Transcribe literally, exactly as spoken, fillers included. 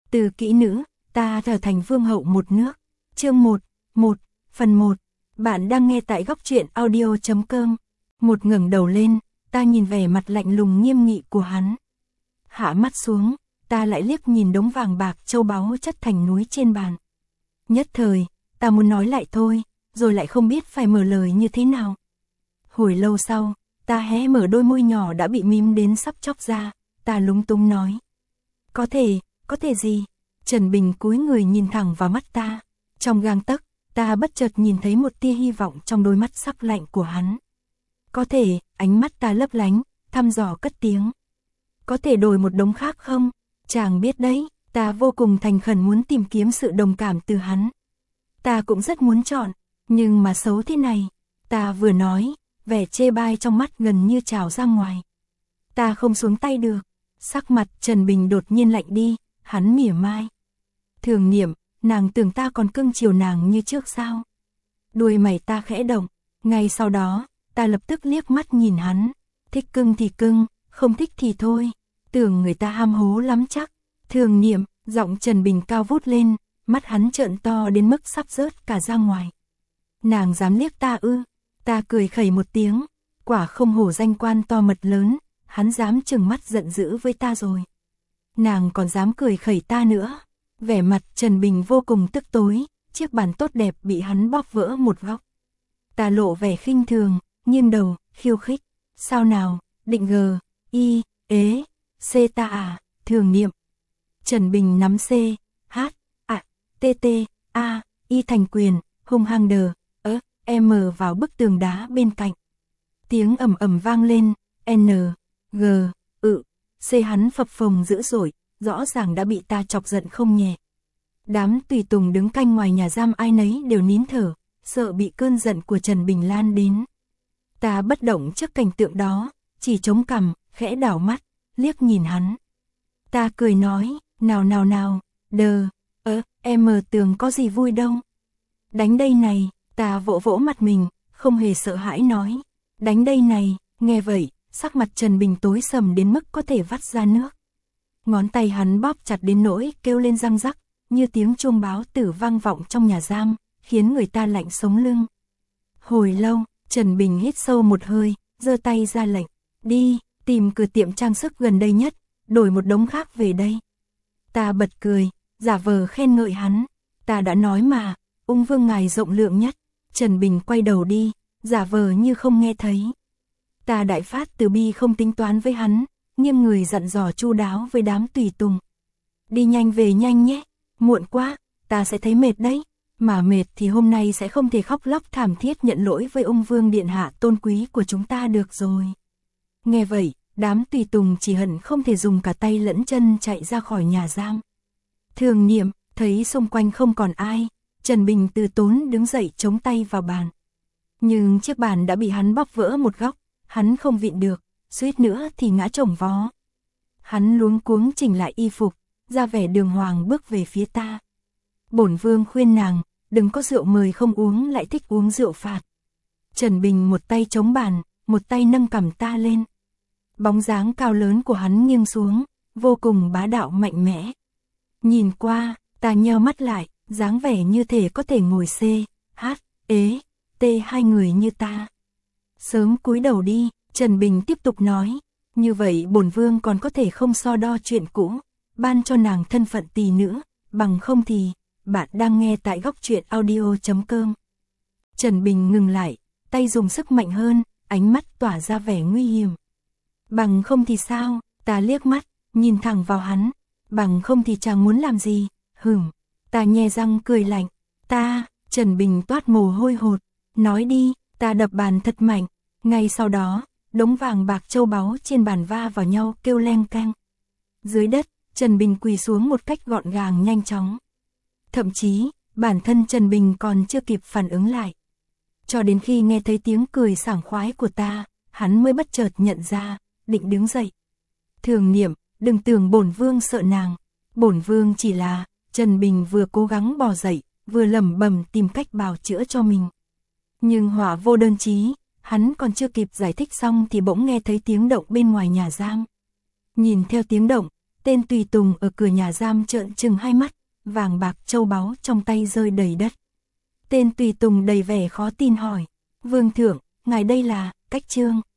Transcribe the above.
Từ kỹ nữ, ta trở thành vương hậu một nước. Chương một, một, phần một. Bạn đang nghe tại góc truyện audio chấm com. Một ngẩng đầu lên, ta nhìn vẻ mặt lạnh lùng nghiêm nghị của hắn. Hạ mắt xuống, ta lại liếc nhìn đống vàng bạc châu báu chất thành núi trên bàn. Nhất thời, ta muốn nói lại thôi, rồi lại không biết phải mở lời như thế nào. Hồi lâu sau, ta hé mở đôi môi nhỏ đã bị mím đến sắp chóc ra, ta lúng túng nói. Có thể, có thể gì? Trần Bình cúi người nhìn thẳng vào mắt ta. Trong gang tấc, ta bất chợt nhìn thấy một tia hy vọng trong đôi mắt sắc lạnh của hắn. Có thể, ánh mắt ta lấp lánh, thăm dò cất tiếng. Có thể đổi một đống khác không? Chàng biết đấy, ta vô cùng thành khẩn muốn tìm kiếm sự đồng cảm từ hắn. Ta cũng rất muốn chọn, nhưng mà xấu thế này. Ta vừa nói, vẻ chê bai trong mắt gần như trào ra ngoài. Ta không xuống tay được. Sắc mặt Trần Bình đột nhiên lạnh đi, hắn mỉa mai. Thường Niệm, nàng tưởng ta còn cưng chiều nàng như trước sao? Đuôi mày ta khẽ động, ngay sau đó, ta lập tức liếc mắt nhìn hắn. Thích cưng thì cưng, không thích thì thôi. Tưởng người ta ham hố lắm chắc. Thường Niệm, giọng Trần Bình cao vút lên, mắt hắn trợn to đến mức sắp rớt cả ra ngoài. Nàng dám liếc ta ư? Ta cười khẩy một tiếng, quả không hổ danh quan to mật lớn, hắn dám trừng mắt giận dữ với ta rồi. Nàng còn dám cười khẩy ta nữa. Vẻ mặt Trần Bình vô cùng tức tối, chiếc bàn tốt đẹp bị hắn bóp vỡ một góc. Ta lộ vẻ khinh thường, nghiêng đầu, khiêu khích. Sao nào, định gờ, y, ế, c ta à, Thường Niệm. Trần Bình nắm c, h, a, t t, a, y thành quyền, hung hăng đờ, ớ, m vào bức tường đá bên cạnh. Tiếng ầm ầm vang lên, n, g, ự, c hắn phập phồng dữ dội, rõ ràng đã bị ta chọc giận không nhẹ. Đám tùy tùng đứng canh ngoài nhà giam ai nấy đều nín thở, sợ bị cơn giận của Trần Bình lan đến. Ta bất động trước cảnh tượng đó, chỉ chống cằm, khẽ đảo mắt, liếc nhìn hắn. Ta cười nói, nào nào nào, đờ, ớ, em mờ tường có gì vui đâu. Đánh đây này, ta vỗ vỗ mặt mình, không hề sợ hãi nói. Đánh đây này, nghe vậy, sắc mặt Trần Bình tối sầm đến mức có thể vắt ra nước. Ngón tay hắn bóp chặt đến nỗi kêu lên răng rắc, như tiếng chuông báo tử vang vọng trong nhà giam, khiến người ta lạnh sống lưng. Hồi lâu, Trần Bình hít sâu một hơi, giơ tay ra lệnh, đi, tìm cửa tiệm trang sức gần đây nhất, đổi một đống khác về đây. Ta bật cười, giả vờ khen ngợi hắn, ta đã nói mà, ung vương ngài rộng lượng nhất. Trần Bình quay đầu đi, giả vờ như không nghe thấy. Ta đại phát từ bi không tính toán với hắn, nghiêng người dặn dò chu đáo với đám tùy tùng. Đi nhanh về nhanh nhé, muộn quá, ta sẽ thấy mệt đấy, mà mệt thì hôm nay sẽ không thể khóc lóc thảm thiết nhận lỗi với ung vương điện hạ tôn quý của chúng ta được rồi. Nghe vậy, đám tùy tùng chỉ hận không thể dùng cả tay lẫn chân chạy ra khỏi nhà giam. Thường Niệm, thấy xung quanh không còn ai, Trần Bình từ tốn đứng dậy chống tay vào bàn. Nhưng chiếc bàn đã bị hắn bóp vỡ một góc, hắn không vịn được, suýt nữa thì ngã chồng vó. Hắn luống cuống chỉnh lại y phục, ra vẻ đường hoàng bước về phía ta. Bổn vương khuyên nàng, đừng có rượu mời không uống lại thích uống rượu phạt. Trần Bình một tay chống bàn, một tay nâng cằm ta lên. Bóng dáng cao lớn của hắn nghiêng xuống, vô cùng bá đạo mạnh mẽ. Nhìn qua, ta nheo mắt lại, dáng vẻ như thể có thể ngồi c, h, ế, t hai người như ta. Sớm cúi đầu đi, Trần Bình tiếp tục nói, như vậy bổn vương còn có thể không so đo chuyện cũ, ban cho nàng thân phận tỳ nữ, bằng không thì, bạn đang nghe tại góc truyện audio chấm com. Trần Bình ngừng lại, tay dùng sức mạnh hơn, ánh mắt tỏa ra vẻ nguy hiểm. Bằng không thì sao, ta liếc mắt, nhìn thẳng vào hắn, bằng không thì chàng muốn làm gì, hửm, ta nhe răng cười lạnh, ta, Trần Bình toát mồ hôi hột, nói đi, ta đập bàn thật mạnh, ngay sau đó, đống vàng bạc châu báu trên bàn va vào nhau kêu leng keng. Dưới đất, Trần Bình quỳ xuống một cách gọn gàng nhanh chóng. Thậm chí, bản thân Trần Bình còn chưa kịp phản ứng lại. Cho đến khi nghe thấy tiếng cười sảng khoái của ta, hắn mới bất chợt nhận ra, định đứng dậy. Thường Niệm, đừng tưởng bổn vương sợ nàng, bổn vương chỉ là, Trần Bình vừa cố gắng bò dậy, vừa lẩm bẩm tìm cách bào chữa cho mình. Nhưng họa vô đơn chí, hắn còn chưa kịp giải thích xong thì bỗng nghe thấy tiếng động bên ngoài nhà giam. Nhìn theo tiếng động, Tên tùy tùng ở cửa nhà giam trợn trừng hai mắt, vàng bạc châu báu trong tay rơi đầy đất. Tên tùy tùng đầy vẻ khó tin hỏi, vương thượng, ngài đây là, cách trương.